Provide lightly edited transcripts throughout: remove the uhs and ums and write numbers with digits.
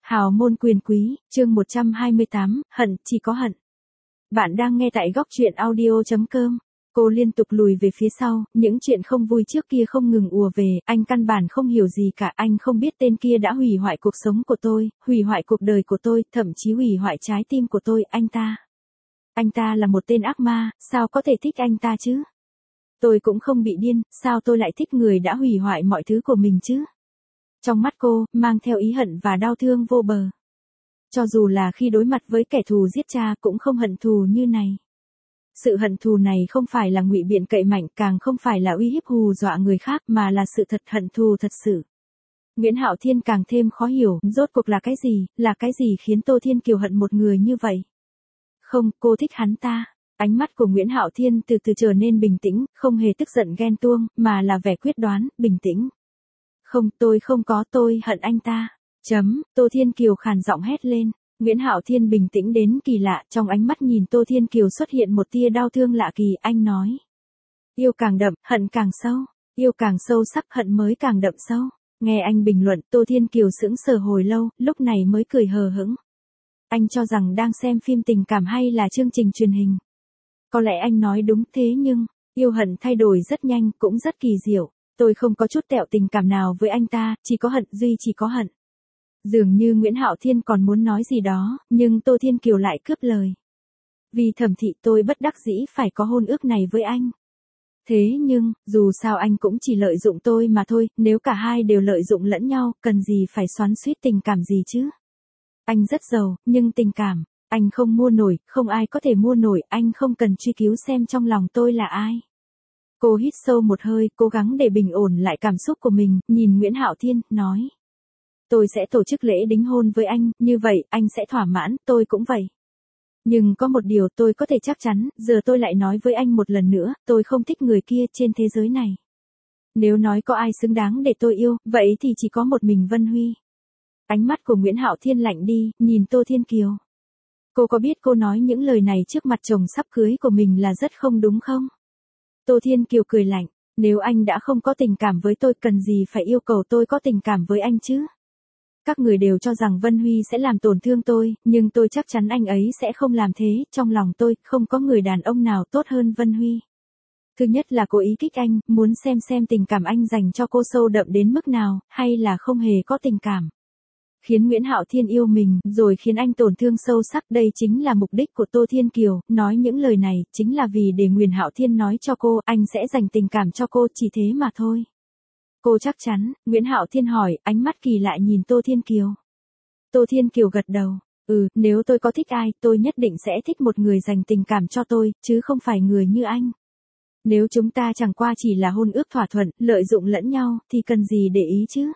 Hào môn quyền quý, chương 128, hận, chỉ có hận. Bạn đang nghe tại góc truyện audio.com. Cô liên tục lùi về phía sau, những chuyện không vui trước kia không ngừng ùa về, anh căn bản không hiểu gì cả, anh không biết tên kia đã hủy hoại cuộc sống của tôi, hủy hoại cuộc đời của tôi, thậm chí hủy hoại trái tim của tôi, Anh ta là một tên ác ma, sao có thể thích anh ta chứ? Tôi cũng không bị điên, sao tôi lại thích người đã hủy hoại mọi thứ của mình chứ? Trong mắt cô, mang theo ý hận và đau thương vô bờ. Cho dù là khi đối mặt với kẻ thù giết cha cũng không hận thù như này. Sự hận thù này không phải là ngụy biện cậy mạnh, càng không phải là uy hiếp hù dọa người khác, mà là sự thật, hận thù thật sự. Nguyễn Hạo Thiên càng thêm khó hiểu, rốt cuộc là cái gì khiến Tô Thiên Kiều hận một người như vậy? Không, cô thích hắn ta. Ánh mắt của Nguyễn Hạo Thiên từ từ trở nên bình tĩnh, không hề tức giận ghen tuông, mà là vẻ quyết đoán, bình tĩnh. Không, tôi hận anh ta. Tô Thiên Kiều khàn giọng hét lên. Nguyễn Hạo Thiên bình tĩnh đến kỳ lạ, trong ánh mắt nhìn Tô Thiên Kiều xuất hiện một tia đau thương lạ kỳ, anh nói. Yêu càng đậm, hận càng sâu. Yêu càng sâu sắc, hận mới càng đậm sâu. Nghe anh bình luận, Tô Thiên Kiều sững sờ hồi lâu, lúc này mới cười hờ hững. Anh cho rằng đang xem phim tình cảm hay là chương trình truyền hình. Có lẽ anh nói đúng, thế nhưng, yêu hận thay đổi rất nhanh, cũng rất kỳ diệu. Tôi không có chút tẹo tình cảm nào với anh ta, chỉ có hận, duy chỉ có hận. Dường như Nguyễn Hạo Thiên còn muốn nói gì đó, nhưng Tô Thiên Kiều lại cướp lời. Vì Thẩm Thị tôi bất đắc dĩ phải có hôn ước này với anh. Thế nhưng, dù sao anh cũng chỉ lợi dụng tôi mà thôi, nếu cả hai đều lợi dụng lẫn nhau, cần gì phải xoắn xuýt tình cảm gì chứ? Anh rất giàu, nhưng tình cảm, anh không mua nổi, không ai có thể mua nổi, anh không cần truy cứu xem trong lòng tôi là ai. Cô hít sâu một hơi, cố gắng để bình ổn lại cảm xúc của mình, nhìn Nguyễn Hạo Thiên, nói. Tôi sẽ tổ chức lễ đính hôn với anh, như vậy, anh sẽ thỏa mãn, tôi cũng vậy. Nhưng có một điều tôi có thể chắc chắn, giờ tôi lại nói với anh một lần nữa, tôi không thích người kia trên thế giới này. Nếu nói có ai xứng đáng để tôi yêu, vậy thì chỉ có một mình Vân Huy. Ánh mắt của Nguyễn Hạo Thiên lạnh đi, nhìn Tô Thiên Kiều. Cô có biết cô nói những lời này trước mặt chồng sắp cưới của mình là rất không đúng không? Tô Thiên Kiều cười lạnh, nếu anh đã không có tình cảm với tôi, cần gì phải yêu cầu tôi có tình cảm với anh chứ? Các người đều cho rằng Vân Huy sẽ làm tổn thương tôi, nhưng tôi chắc chắn anh ấy sẽ không làm thế, trong lòng tôi, không có người đàn ông nào tốt hơn Vân Huy. Thứ nhất là cố ý kích anh, muốn xem tình cảm anh dành cho cô sâu đậm đến mức nào, hay là không hề có tình cảm. Khiến Nguyễn Hạo Thiên yêu mình, rồi khiến anh tổn thương sâu sắc, đây chính là mục đích của Tô Thiên Kiều, nói những lời này, chính là vì để Nguyễn Hạo Thiên nói cho cô, anh sẽ dành tình cảm cho cô, chỉ thế mà thôi. Cô chắc chắn, Nguyễn Hạo Thiên hỏi, ánh mắt kỳ lạ nhìn Tô Thiên Kiều. Tô Thiên Kiều gật đầu, nếu tôi có thích ai, tôi nhất định sẽ thích một người dành tình cảm cho tôi, chứ không phải người như anh. Nếu chúng ta chẳng qua chỉ là hôn ước thỏa thuận, lợi dụng lẫn nhau, thì cần gì để ý chứ?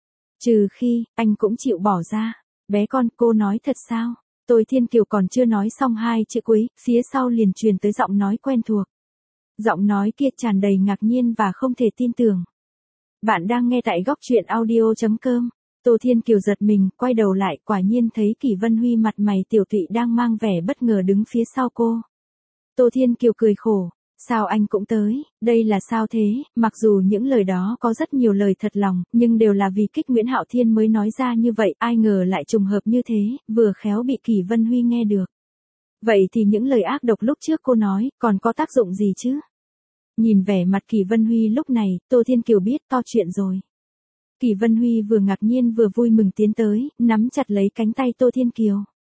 Trừ khi, anh cũng chịu bỏ ra. Bé con, cô nói thật sao? Tô Thiên Kiều còn chưa nói xong hai chữ cuối, phía sau liền truyền tới giọng nói quen thuộc. Giọng nói kia tràn đầy ngạc nhiên và không thể tin tưởng. Bạn đang nghe tại góc truyện audio.com. Tô Thiên Kiều giật mình, quay đầu lại, quả nhiên thấy Kỷ Vân Huy mặt mày tiểu tụy đang mang vẻ bất ngờ đứng phía sau cô. Tô Thiên Kiều cười khổ. Sao anh cũng tới, đây là sao thế? Mặc dù những lời đó có rất nhiều lời thật lòng, nhưng đều là vì kích Nguyễn Hạo Thiên mới nói ra như vậy, ai ngờ lại trùng hợp như thế, vừa khéo bị Kỷ Vân Huy nghe được. Vậy thì những lời ác độc lúc trước cô nói, còn có tác dụng gì chứ? Nhìn vẻ mặt Kỷ Vân Huy lúc này, Tô Thiên Kiều biết to chuyện rồi. Kỷ Vân Huy vừa ngạc nhiên vừa vui mừng tiến tới, nắm chặt lấy cánh tay Tô Thiên Kiều.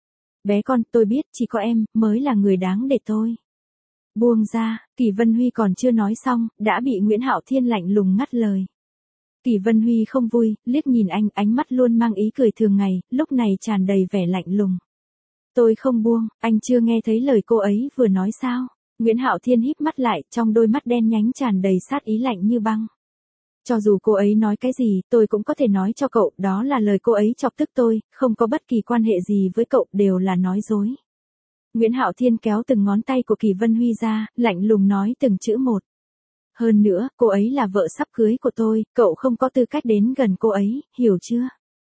Bé con, tôi biết, chỉ có em, mới là người đáng để tôi. Buông ra, Kỷ Vân Huy còn chưa nói xong, đã bị Nguyễn Hạo Thiên lạnh lùng ngắt lời. Kỷ Vân Huy không vui, liếc nhìn anh, ánh mắt luôn mang ý cười thường ngày, lúc này tràn đầy vẻ lạnh lùng. Tôi không buông, anh chưa nghe thấy lời cô ấy vừa nói sao? Nguyễn Hạo Thiên híp mắt lại, trong đôi mắt đen nhánh tràn đầy sát ý lạnh như băng. Cho dù cô ấy nói cái gì, tôi cũng có thể nói cho cậu, đó là lời cô ấy chọc tức tôi, không có bất kỳ quan hệ gì với cậu, đều là nói dối. Nguyễn Hạo Thiên kéo từng ngón tay của Kỷ Vân Huy ra, lạnh lùng nói từng chữ một. Hơn nữa, cô ấy là vợ sắp cưới của tôi, cậu không có tư cách đến gần cô ấy, hiểu chưa?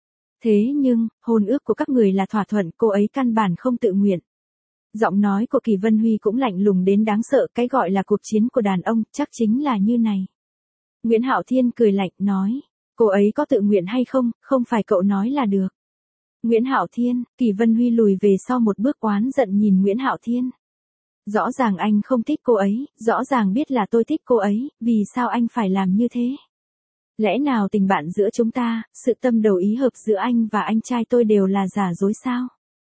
Thế nhưng, hôn ước của các người là thỏa thuận, cô ấy căn bản không tự nguyện. Giọng nói của Kỷ Vân Huy cũng lạnh lùng đến đáng sợ, cái gọi là cuộc chiến của đàn ông, chắc chính là như này. Nguyễn Hạo Thiên cười lạnh, nói, cô ấy có tự nguyện hay không, không phải cậu nói là được. Nguyễn Hạo Thiên, Kỷ Vân Huy lùi về sau một bước oán giận nhìn Nguyễn Hạo Thiên. Rõ ràng anh không thích cô ấy, rõ ràng biết là tôi thích cô ấy, vì sao anh phải làm như thế? Lẽ nào tình bạn giữa chúng ta, sự tâm đầu ý hợp giữa anh và anh trai tôi đều là giả dối sao?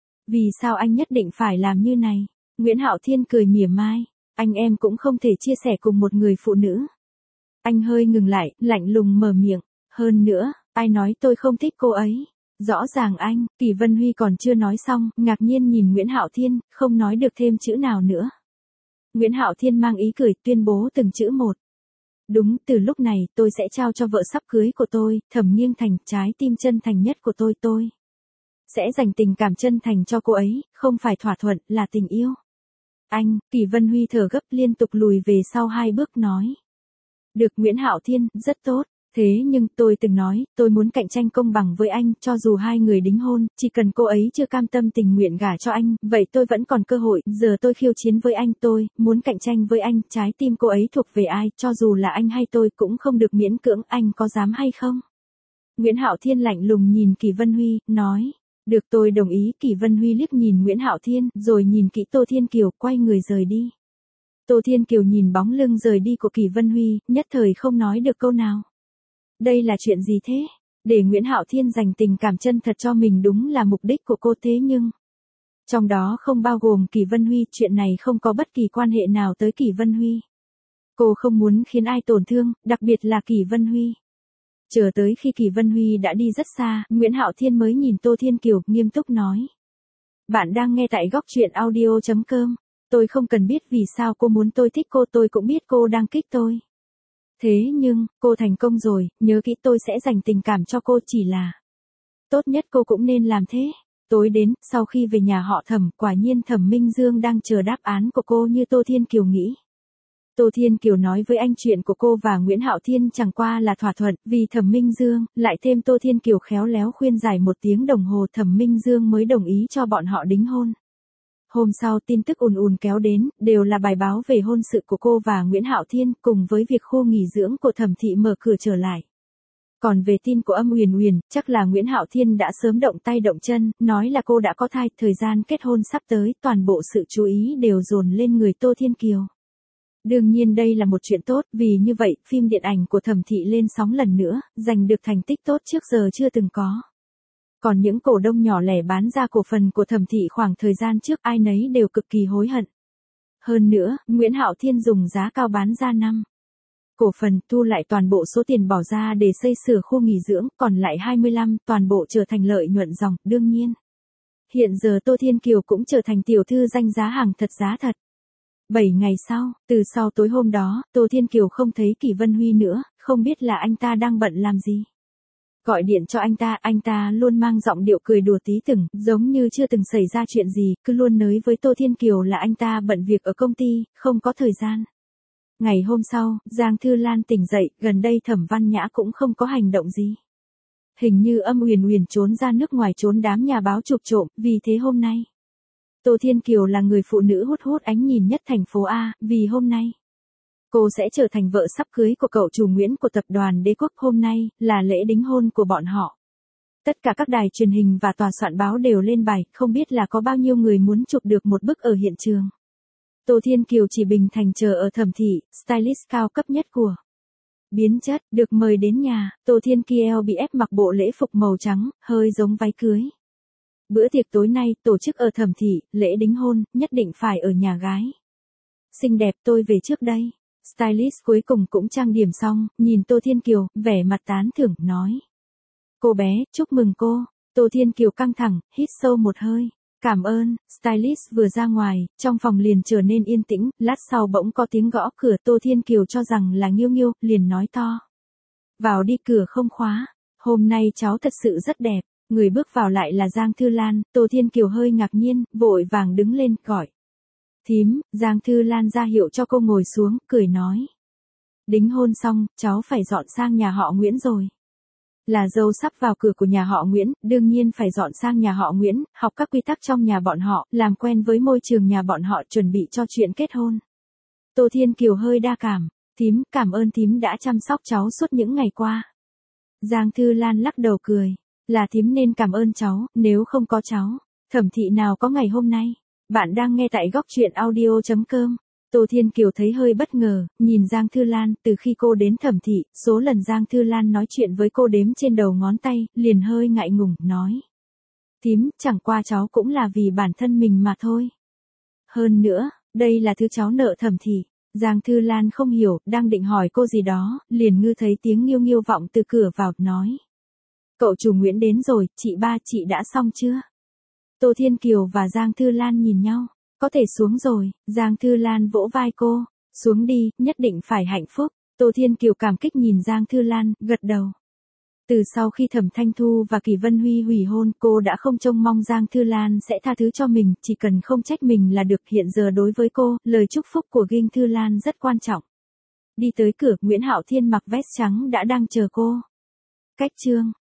Vì sao anh nhất định phải làm như này? Nguyễn Hạo Thiên cười mỉa mai, anh em cũng không thể chia sẻ cùng một người phụ nữ. Anh hơi ngừng lại, lạnh lùng mở miệng, hơn nữa, ai nói tôi không thích cô ấy? Rõ ràng anh, Kỷ Vân Huy còn chưa nói xong, ngạc nhiên nhìn Nguyễn Hạo Thiên, không nói được thêm chữ nào nữa. Nguyễn Hạo Thiên mang ý cười tuyên bố từng chữ một. Đúng, từ lúc này tôi sẽ trao cho vợ sắp cưới của tôi, Thẩm Nghiêng Thành, trái tim chân thành nhất của tôi. Sẽ dành tình cảm chân thành cho cô ấy, không phải thỏa thuận, là tình yêu. Anh, Kỷ Vân Huy thở gấp liên tục lùi về sau 2 bước nói. Được Nguyễn Hạo Thiên, rất tốt. Thế nhưng tôi từng nói, tôi muốn cạnh tranh công bằng với anh, cho dù 2 người đính hôn, chỉ cần cô ấy chưa cam tâm tình nguyện gả cho anh, vậy tôi vẫn còn cơ hội, giờ tôi khiêu chiến với anh, tôi muốn cạnh tranh với anh, trái tim cô ấy thuộc về ai, cho dù là anh hay tôi cũng không được miễn cưỡng, anh có dám hay không? Nguyễn Hạo Thiên lạnh lùng nhìn Kỷ Vân Huy, nói, được tôi đồng ý. Kỷ Vân Huy liếc nhìn Nguyễn Hạo Thiên, rồi nhìn kỹ Tô Thiên Kiều, quay người rời đi. Tô Thiên Kiều nhìn bóng lưng rời đi của Kỷ Vân Huy, nhất thời không nói được câu nào. Đây là chuyện gì thế? Để Nguyễn Hạo Thiên dành tình cảm chân thật cho mình đúng là mục đích của cô, thế nhưng trong đó không bao gồm Kỷ Vân Huy, chuyện này không có bất kỳ quan hệ nào tới Kỷ Vân Huy. Cô không muốn khiến ai tổn thương, đặc biệt là Kỷ Vân Huy. Chờ tới khi Kỷ Vân Huy đã đi rất xa, Nguyễn Hạo Thiên mới nhìn Tô Thiên Kiều, nghiêm túc nói. Bạn đang nghe tại góc truyện audio.com. Tôi không cần biết vì sao cô muốn tôi thích cô, tôi cũng biết cô đang kích tôi. Thế nhưng, cô thành công rồi, nhớ kỹ tôi sẽ dành tình cảm cho cô, chỉ là tốt nhất cô cũng nên làm thế. Tối đến, sau khi về nhà họ Thẩm, quả nhiên Thẩm Minh Dương đang chờ đáp án của cô như Tô Thiên Kiều nghĩ. Tô Thiên Kiều nói với anh chuyện của cô và Nguyễn Hạo Thiên chẳng qua là thỏa thuận, vì Thẩm Minh Dương, lại thêm Tô Thiên Kiều khéo léo khuyên giải 1 tiếng đồng hồ, Thẩm Minh Dương mới đồng ý cho bọn họ đính hôn. Hôm sau tin tức ùn ùn kéo đến, đều là bài báo về hôn sự của cô và Nguyễn Hạo Thiên, cùng với việc khu nghỉ dưỡng của Thẩm thị mở cửa trở lại. Còn về tin của Âm Uyển Uyển, chắc là Nguyễn Hạo Thiên đã sớm động tay động chân, nói là cô đã có thai, thời gian kết hôn sắp tới, toàn bộ sự chú ý đều dồn lên người Tô Thiên Kiều. Đương nhiên đây là một chuyện tốt, vì như vậy, phim điện ảnh của Thẩm thị lên sóng lần nữa, giành được thành tích tốt trước giờ chưa từng có. Còn những cổ đông nhỏ lẻ bán ra cổ phần của Thẩm thị khoảng thời gian trước, ai nấy đều cực kỳ hối hận. Hơn nữa, Nguyễn Hạo Thiên dùng giá cao bán ra 5 cổ phần, thu lại toàn bộ số tiền bỏ ra để xây sửa khu nghỉ dưỡng, còn lại 25, toàn bộ trở thành lợi nhuận ròng, đương nhiên. Hiện giờ Tô Thiên Kiều cũng trở thành tiểu thư danh giá hàng thật giá thật. 7 ngày sau, từ sau tối hôm đó, Tô Thiên Kiều không thấy Kỷ Vân Huy nữa, không biết là anh ta đang bận làm gì. Gọi điện cho anh ta luôn mang giọng điệu cười đùa tí từng, giống như chưa từng xảy ra chuyện gì, cứ luôn nới với Tô Thiên Kiều là anh ta bận việc ở công ty, không có thời gian. Ngày hôm sau, Giang Thư Lan tỉnh dậy, gần đây Thẩm Văn Nhã cũng không có hành động gì. Hình như Âm Uyển Uyển trốn ra nước ngoài trốn đám nhà báo chụp trộm, vì thế hôm nay Tô Thiên Kiều là người phụ nữ hút hút ánh nhìn nhất thành phố A, vì hôm nay cô sẽ trở thành vợ sắp cưới của cậu chủ Nguyễn của tập đoàn Đế Quốc, hôm nay là lễ đính hôn của bọn họ. Tất cả các đài truyền hình và tòa soạn báo đều lên bài, không biết là có bao nhiêu người muốn chụp được một bức ở hiện trường. Tô Thiên Kiều chỉ bình thành chờ ở Thẩm thị, stylist cao cấp nhất của Biến Chất, được mời đến nhà, Tô Thiên Kiều bị ép mặc bộ lễ phục màu trắng, hơi giống váy cưới. Bữa tiệc tối nay, tổ chức ở Thẩm thị, lễ đính hôn, nhất định phải ở nhà gái. Xinh đẹp, tôi về trước đây. Stylist cuối cùng cũng trang điểm xong, nhìn Tô Thiên Kiều, vẻ mặt tán thưởng, nói. Cô bé, chúc mừng cô. Tô Thiên Kiều căng thẳng, hít sâu một hơi. Cảm ơn. Stylist vừa ra ngoài, trong phòng liền trở nên yên tĩnh, lát sau bỗng có tiếng gõ cửa, Tô Thiên Kiều cho rằng là Nghiêu Nghiêu, liền nói to. Vào đi, cửa không khóa. Hôm nay cháu thật sự rất đẹp. Người bước vào lại là Giang Thư Lan, Tô Thiên Kiều hơi ngạc nhiên, vội vàng đứng lên, gọi. Thím, Giang Thư Lan ra hiệu cho cô ngồi xuống, cười nói. Đính hôn xong, cháu phải dọn sang nhà họ Nguyễn rồi. Là dâu sắp vào cửa của nhà họ Nguyễn, đương nhiên phải dọn sang nhà họ Nguyễn, học các quy tắc trong nhà bọn họ, làm quen với môi trường nhà bọn họ, chuẩn bị cho chuyện kết hôn. Tô Thiên Kiều hơi đa cảm. Thím, cảm ơn thím đã chăm sóc cháu suốt những ngày qua. Giang Thư Lan lắc đầu cười. Là thím nên cảm ơn cháu, nếu không có cháu, Thẩm thị nào có ngày hôm nay. Bạn đang nghe tại góc truyện audio.com. Tô Thiên Kiều thấy hơi bất ngờ, nhìn Giang Thư Lan, từ khi cô đến Thẩm thị, số lần Giang Thư Lan nói chuyện với cô đếm trên đầu ngón tay, liền hơi ngại ngùng, nói. Thím, chẳng qua cháu cũng là vì bản thân mình mà thôi. Hơn nữa, đây là thứ cháu nợ Thẩm thị. Giang Thư Lan không hiểu, đang định hỏi cô gì đó, liền ngư thấy tiếng nghiêu nghiêu vọng từ cửa vào, nói. Cậu chủ Nguyễn đến rồi, chị ba, chị đã xong chưa? Tô Thiên Kiều và Giang Thư Lan nhìn nhau. Có thể xuống rồi, Giang Thư Lan vỗ vai cô. Xuống đi, nhất định phải hạnh phúc. Tô Thiên Kiều cảm kích nhìn Giang Thư Lan, gật đầu. Từ sau khi Thẩm Thanh Thu và Kỳ Vân Huy hủy hôn, cô đã không trông mong Giang Thư Lan sẽ tha thứ cho mình, chỉ cần không trách mình là được. Hiện giờ đối với cô, lời chúc phúc của Ghinh Thư Lan rất quan trọng. Đi tới cửa, Nguyễn Hạo Thiên mặc vest trắng đã đang chờ cô. Cách chương